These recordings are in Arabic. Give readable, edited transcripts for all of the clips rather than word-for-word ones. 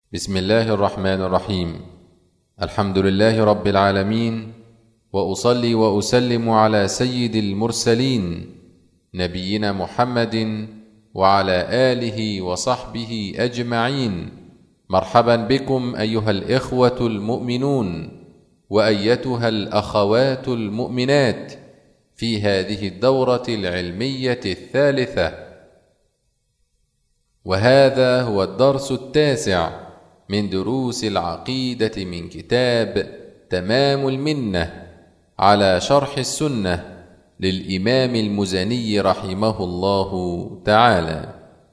بسم الله الرحمن الرحيم. الحمد لله رب العالمين، وأصلي وأسلم على سيد المرسلين نبينا محمد وعلى آله وصحبه أجمعين. مرحبا بكم أيها الإخوة المؤمنون وأيتها الأخوات المؤمنات في هذه الدورة العلمية الثالثة، وهذا هو الدرس التاسع من دروس العقيدة من كتاب تمام المنة على شرح السنة للإمام المزني رحمه الله تعالى.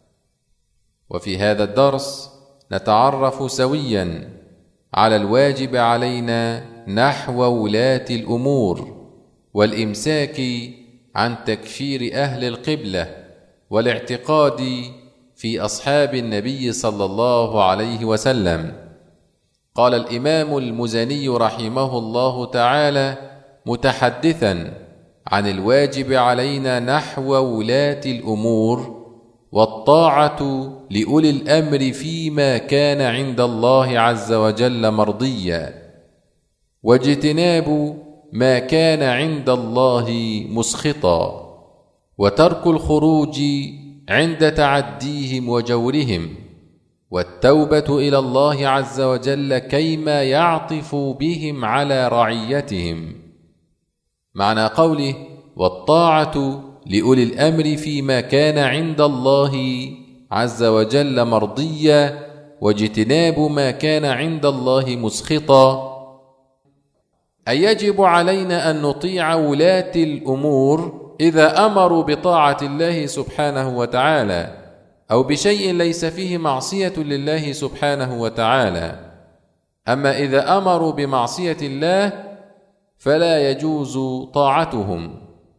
وفي هذا الدرس نتعرف سويا على الواجب علينا نحو ولاة الأمور، والإمساك عن تكفير أهل القبلة، والاعتقاد في أصحاب النبي صلى الله عليه وسلم. قال الإمام المزني رحمه الله تعالى متحدثا عن الواجب علينا نحو ولاة الأمور والطاعة لأولي الأمر فيما كان عند الله عز وجل مرضيا، واجتناب ما كان عند الله مسخطا، وترك الخروج عند تعديهم وجورهم، والتوبة إلى الله عز وجل كيما يعطف بهم على رعيتهم. معنى قوله والطاعة لأولي الأمر فيما كان عند الله عز وجل مرضيا، واجتناب ما كان عند الله مسخطا، أي يجب علينا أن نطيع ولاة الأمور إذا أمروا بطاعة الله سبحانه وتعالى أو بشيء ليس فيه معصية لله سبحانه وتعالى. أما إذا أمروا بمعصية الله فلا يجوز طاعتهم،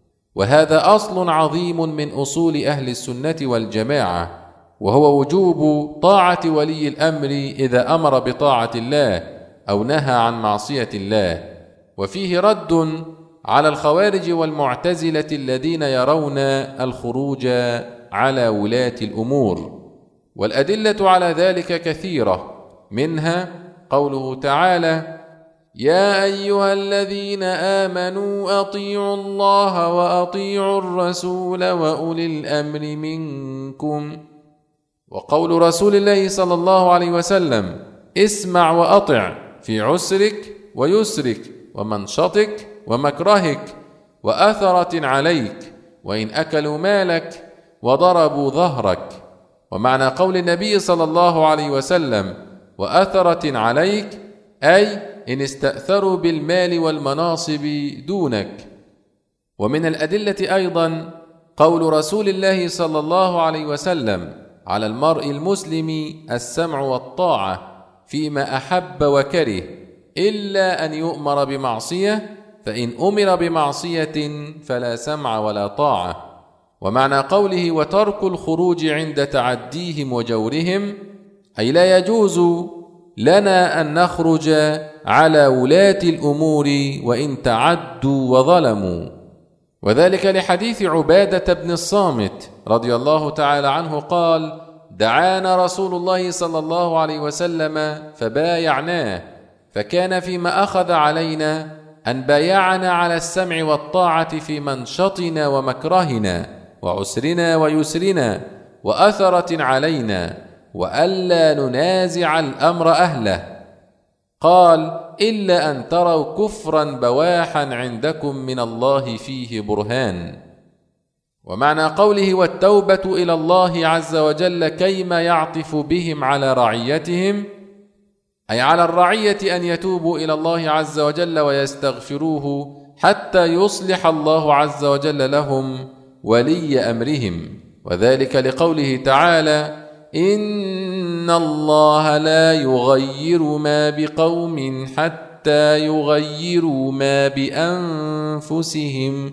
وهذا أصل عظيم من أصول أهل السنة والجماعة، وهو وجوب طاعة ولي الأمر إذا أمر بطاعة الله أو نهى عن معصية الله. وفيه رد على الخوارج والمعتزلة الذين يرون الخروج على ولاة الأمور، والأدلة على ذلك كثيرة، منها قوله تعالى يا أيها الذين آمنوا أطيعوا الله وأطيعوا الرسول وأولي الأمر منكم، وقول رسول الله صلى الله عليه وسلم اسمع وأطع في عسرك ويسرك ومنشطك ومكرهك وأثرة عليك وإن أكلوا مالك وضربوا ظهرك. ومعنى قول النبي صلى الله عليه وسلم وأثرة عليك أي إن استأثروا بالمال والمناصب دونك. ومن الأدلة أيضا قول رسول الله صلى الله عليه وسلم على المرء المسلم السمع والطاعة فيما أحب وكره، إلا أن يؤمر بمعصية، فإن أمر بمعصية فلا سمع ولا طاعة. ومعنى قوله وترك الخروج عند تعديهم وجورهم أي لا يجوز لنا أن نخرج على ولاة الأمور وإن تعدوا وظلموا، وذلك لحديث عبادة بن الصامت رضي الله تعالى عنه قال دعانا رسول الله صلى الله عليه وسلم فبايعناه، فكان فيما أخذ علينا أن بايعنا على السمع والطاعة في منشطنا ومكرهنا وعسرنا ويسرنا وأثرة علينا، وألا ننازع الأمر أهله. قال إلا أن تروا كفرا بواحا عندكم من الله فيه برهان. ومعنى قوله والتوبة إلى الله عز وجل كيما يعطف بهم على رعيتهم أي على الرعية أن يتوبوا إلى الله عز وجل ويستغفروه حتى يصلح الله عز وجل لهم ولي أمرهم، وذلك لقوله تعالى إن الله لا يغير ما بقوم حتى يغيروا ما بأنفسهم.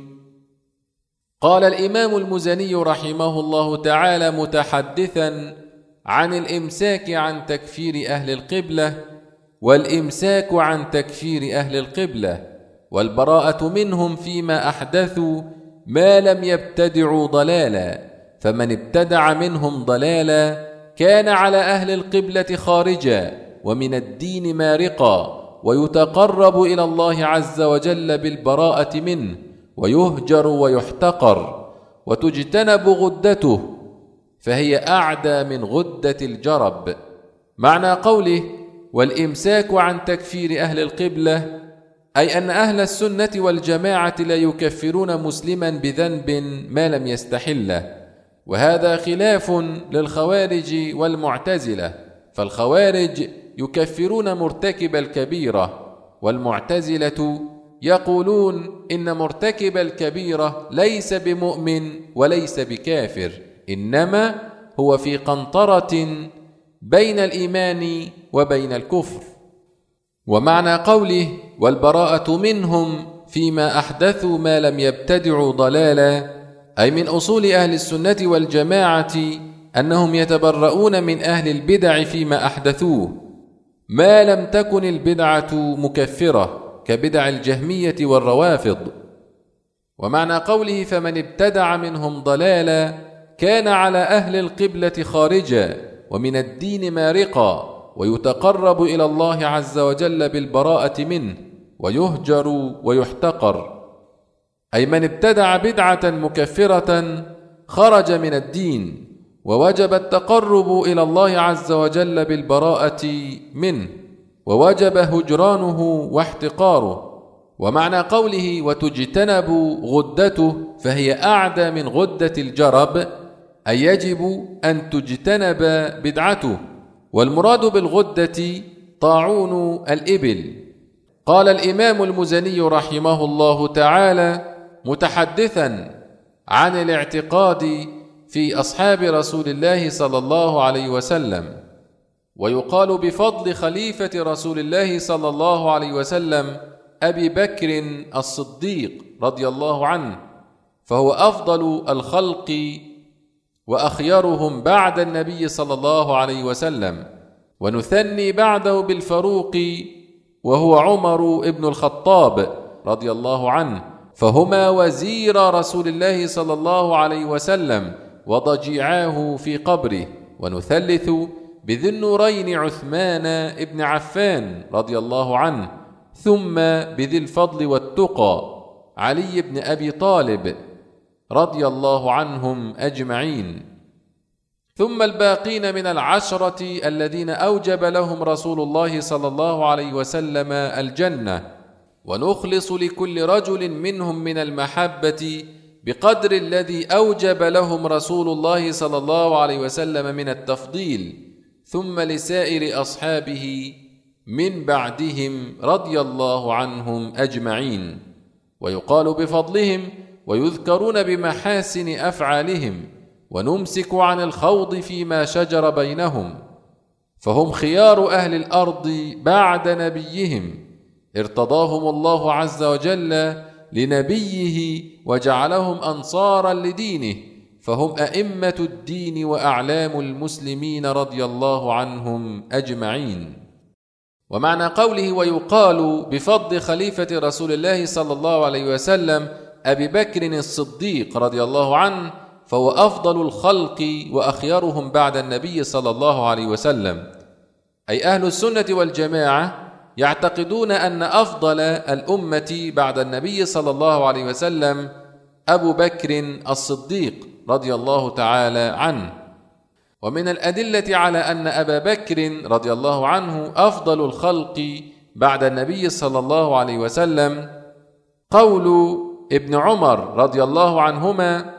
قال الإمام المزني رحمه الله تعالى متحدثا عن الإمساك عن تكفير أهل القبلة، والإمساك عن تكفير أهل القبلة والبراءة منهم فيما أحدثوا ما لم يبتدعوا ضلالا، فمن ابتدع منهم ضلالا كان على أهل القبلة خارجا ومن الدين مارقا، ويتقرب إلى الله عز وجل بالبراءة منه، ويهجر ويحتقر، وتجتنب غدته فهي أعدى من غدة الجرب. معنى قوله والإمساك عن تكفير أهل القبلة أي أن أهل السنة والجماعة لا يكفرون مسلما بذنب ما لم يستحله، وهذا خلاف للخوارج والمعتزلة، فالخوارج يكفرون مرتكب الكبيرة، والمعتزلة يقولون إن مرتكب الكبيرة ليس بمؤمن وليس بكافر، إنما هو في قنطرة بين الإيمان وبين الكفر. ومعنى قوله والبراءة منهم فيما أحدثوا ما لم يبتدعوا ضلالا أي من أصول أهل السنة والجماعة أنهم يتبرؤون من أهل البدع فيما أحدثوه ما لم تكن البدعة مكفرة كبدع الجهمية والروافض. ومعنى قوله فمن ابتدع منهم ضلالا كان على أهل القبلة خارجا ومن الدين مارقا، ويتقرب إلى الله عز وجل بالبراءة منه، ويهجر ويحتقر، أي من ابتدع بدعة مكفرة خرج من الدين، ووجب التقرب إلى الله عز وجل بالبراءة منه، ووجب هجرانه واحتقاره. ومعنى قوله وتجتنب غدته فهي أعدى من غدة الجرب أي يجب أن تجتنب بدعته، والمراد بالغدة طاعون الإبل. قال الإمام المزني رحمه الله تعالى متحدثا عن الاعتقاد في أصحاب رسول الله صلى الله عليه وسلم: ويقال بفضل خليفة رسول الله صلى الله عليه وسلم أبي بكر الصديق رضي الله عنه، فهو أفضل الخلق وأخيرهم بعد النبي صلى الله عليه وسلم، ونثني بعده بالفاروق وهو عمر ابن الخطاب رضي الله عنه، فهما وزير رسول الله صلى الله عليه وسلم وضجيعاه في قبره. ونثلث بذي النورين عثمان ابن عفان رضي الله عنه، ثم بذي الفضل والتقى علي بن أبي طالب رضي الله عنهم أجمعين، ثم الباقين من العشرة الذين أوجب لهم رسول الله صلى الله عليه وسلم الجنة. ونخلص لكل رجل منهم من المحبة بقدر الذي أوجب لهم رسول الله صلى الله عليه وسلم من التفضيل، ثم لسائر أصحابه من بعدهم رضي الله عنهم أجمعين. ويقال بفضلهم ويذكرون بمحاسن أفعالهم، ونمسك عن الخوض فيما شجر بينهم، فهم خيار أهل الأرض بعد نبيهم، ارتضاهم الله عز وجل لنبيه وجعلهم أنصارا لدينه، فهم أئمة الدين وأعلام المسلمين رضي الله عنهم أجمعين. ومعنى قوله ويقال بفضل خليفة رسول الله صلى الله عليه وسلم أبي بكر الصديق رضي الله عنه، فهو أفضل الخلق وأخيرهم بعد النبي صلى الله عليه وسلم، أي أهل السنة والجماعة يعتقدون أن أفضل الأمة بعد النبي صلى الله عليه وسلم أبو بكر الصديق رضي الله تعالى عنه. ومن الأدلة على أن أبا بكر رضي الله عنه أفضل الخلق بعد النبي صلى الله عليه وسلم قول ابن عمر رضي الله عنهما: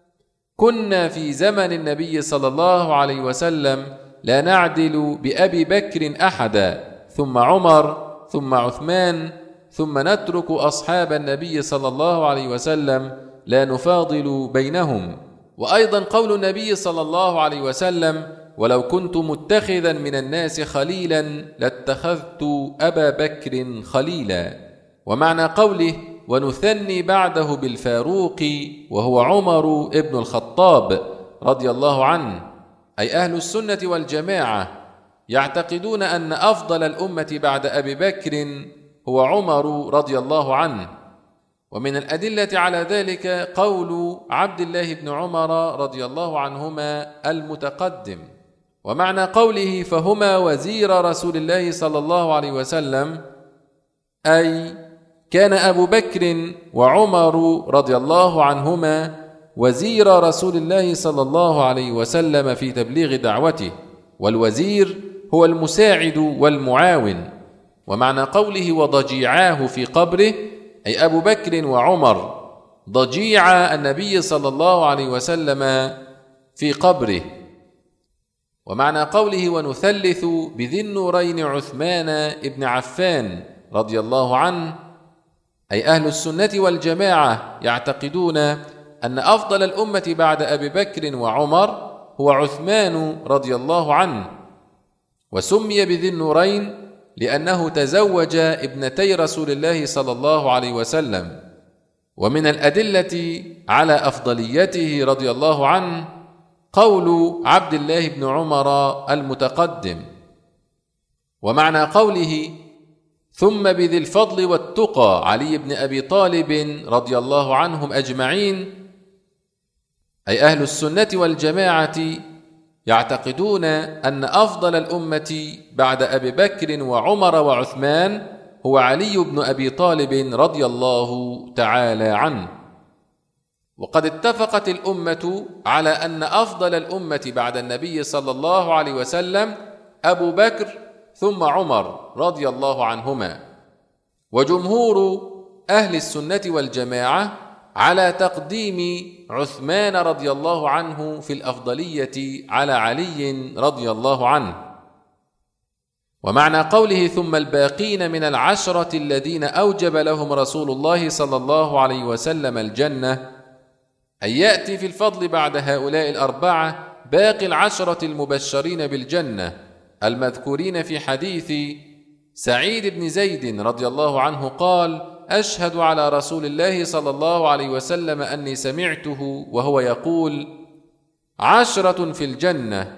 كنا في زمن النبي صلى الله عليه وسلم لا نعدل بأبي بكر أحدا، ثم عمر، ثم عثمان، ثم نترك أصحاب النبي صلى الله عليه وسلم لا نفاضل بينهم. وأيضا قول النبي صلى الله عليه وسلم: ولو كنت متخذا من الناس خليلا لاتخذت أبا بكر خليلا. ومعنى قوله ونثني بعده بالفاروق وهو عمر ابن الخطاب رضي الله عنه، أي أهل السنة والجماعة يعتقدون أن أفضل الأمة بعد أبي بكر هو عمر رضي الله عنه. ومن الأدلة على ذلك قول عبد الله بن عمر رضي الله عنهما المتقدم: ومعنى قوله فهما وزير رسول الله صلى الله عليه وسلم أي كان أبو بكر وعمر رضي الله عنهما وزير رسول الله صلى الله عليه وسلم في تبليغ دعوته، والوزير هو المساعد والمعاون. ومعنى قوله وضجيعاه في قبره أي أبو بكر وعمر ضجيع النبي صلى الله عليه وسلم في قبره. ومعنى قوله ونثلث بذي النورين عثمان ابن عفان رضي الله عنه أي أهل السنة والجماعة يعتقدون أن أفضل الأمة بعد أبي بكر وعمر هو عثمان رضي الله عنه، وسمي بذي النورين لأنه تزوج ابنتي رسول الله صلى الله عليه وسلم. ومن الأدلة على أفضليته رضي الله عنه قول عبد الله بن عمر المتقدم. ومعنى قوله ثم بذي الفضل والتقى علي بن أبي طالب رضي الله عنهم أجمعين أي أهل السنة والجماعة يعتقدون أن أفضل الأمة بعد أبي بكر وعمر وعثمان هو علي بن أبي طالب رضي الله تعالى عنه. وقد اتفقت الأمة على أن أفضل الأمة بعد النبي صلى الله عليه وسلم أبو بكر ثم عمر رضي الله عنهما، وجمهور أهل السنة والجماعة على تقديم عثمان رضي الله عنه في الأفضلية على علي رضي الله عنه. ومعنى قوله ثم الباقين من العشرة الذين أوجب لهم رسول الله صلى الله عليه وسلم الجنة أن يأتي في الفضل بعد هؤلاء الأربعة باقي العشرة المبشرين بالجنة المذكورين في حديث سعيد بن زيد رضي الله عنه قال أشهد على رسول الله صلى الله عليه وسلم أني سمعته وهو يقول 10 في الجنة،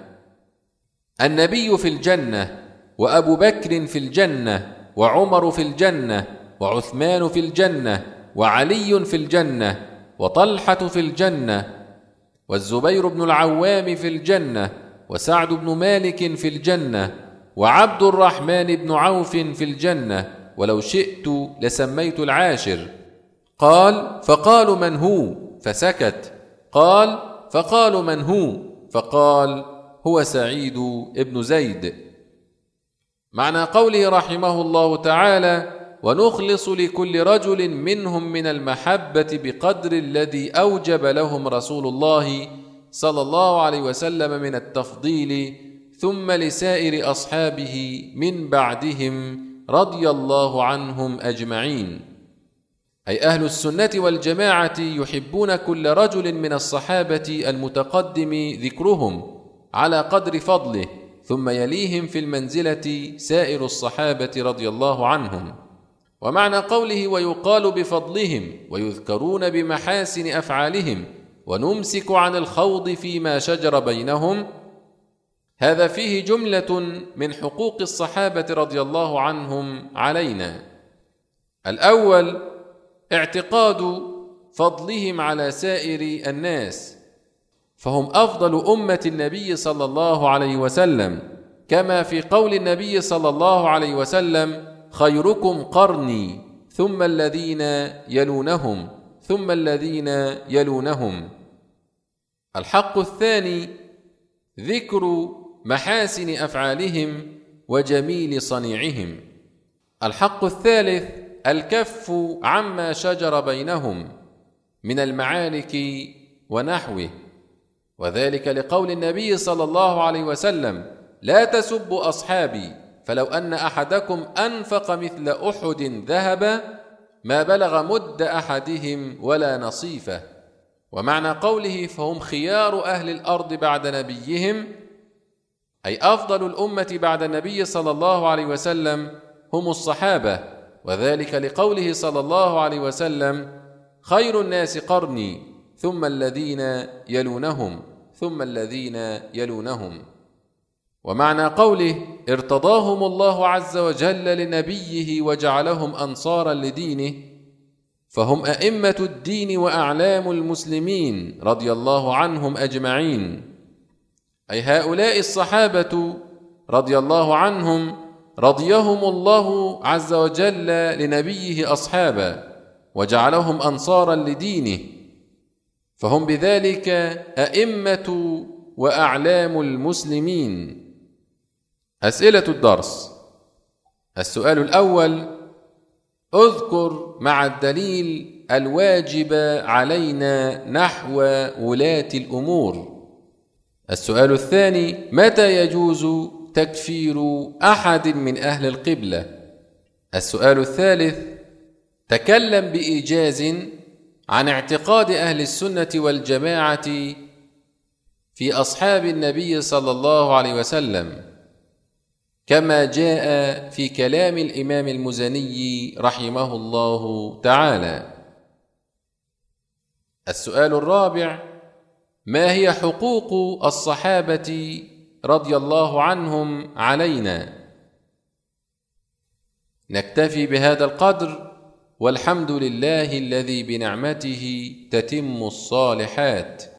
النبي في الجنة، وأبو بكر في الجنة، وعمر في الجنة، وعثمان في الجنة، وعلي في الجنة، وطلحة في الجنة، والزبير بن العوام في الجنة، وسعد بن مالك في الجنة، وعبد الرحمن بن عوف في الجنة، ولو شئت لسميت العاشر. قال فقالوا من هو؟ فسكت. قال فقالوا من هو؟ فقال هو سعيد بن زيد. معنى قوله رحمه الله تعالى ونخلص لكل رجل منهم من المحبة بقدر الذي أوجب لهم رسول الله صلى الله عليه وسلم من التفضيل، ثم لسائر أصحابه من بعدهم رضي الله عنهم أجمعين. أي أهل السنة والجماعة يحبون كل رجل من الصحابة المتقدم ذكرهم على قدر فضله، ثم يليهم في المنزلة سائر الصحابة رضي الله عنهم. ومعنى قوله ويقال بفضلهم ويذكرون بمحاسن أفعالهم ونمسك عن الخوض فيما شجر بينهم، هذا فيه جملة من حقوق الصحابة رضي الله عنهم علينا. الأول اعتقاد فضلهم على سائر الناس، فهم أفضل أمة النبي صلى الله عليه وسلم، كما في قول النبي صلى الله عليه وسلم خيركم قرني ثم الذين يلونهم ثم الذين يلونهم. الحق الثاني ذكر محاسن أفعالهم وجميل صنيعهم. الحق الثالث الكف عما شجر بينهم من المعارك ونحوه، وذلك لقول النبي صلى الله عليه وسلم لا تسبوا أصحابي فلو أن أحدكم أنفق مثل أحد ذهبا ما بلغ مد أحدهم ولا نصيفه. ومعنى قوله فهم خيار أهل الأرض بعد نبيهم أي أفضل الأمة بعد النبي صلى الله عليه وسلم هم الصحابة، وذلك لقوله صلى الله عليه وسلم خير الناس قرني ثم الذين يلونهم ثم الذين يلونهم. ومعنى قوله ارتضاهم الله عز وجل لنبيه وجعلهم أنصارا لدينه، فهم أئمة الدين وأعلام المسلمين رضي الله عنهم أجمعين. أي هؤلاء الصحابة رضي الله عنهم رضيهم الله عز وجل لنبيه أصحابا وجعلهم أنصارا لدينه، فهم بذلك أئمة وأعلام المسلمين. أسئلة الدرس: السؤال الأول: اذكر مع الدليل الواجب علينا نحو ولاة الأمور. السؤال الثاني: متى يجوز تكفير أحد من أهل القبلة؟ السؤال الثالث: تكلم بإيجاز عن اعتقاد أهل السنة والجماعة في أصحاب النبي صلى الله عليه وسلم كما جاء في كلام الإمام المزني رحمه الله تعالى. السؤال الرابع: ما هي حقوق الصحابة رضي الله عنهم علينا؟ نكتفي بهذا القدر، والحمد لله الذي بنعمته تتم الصالحات.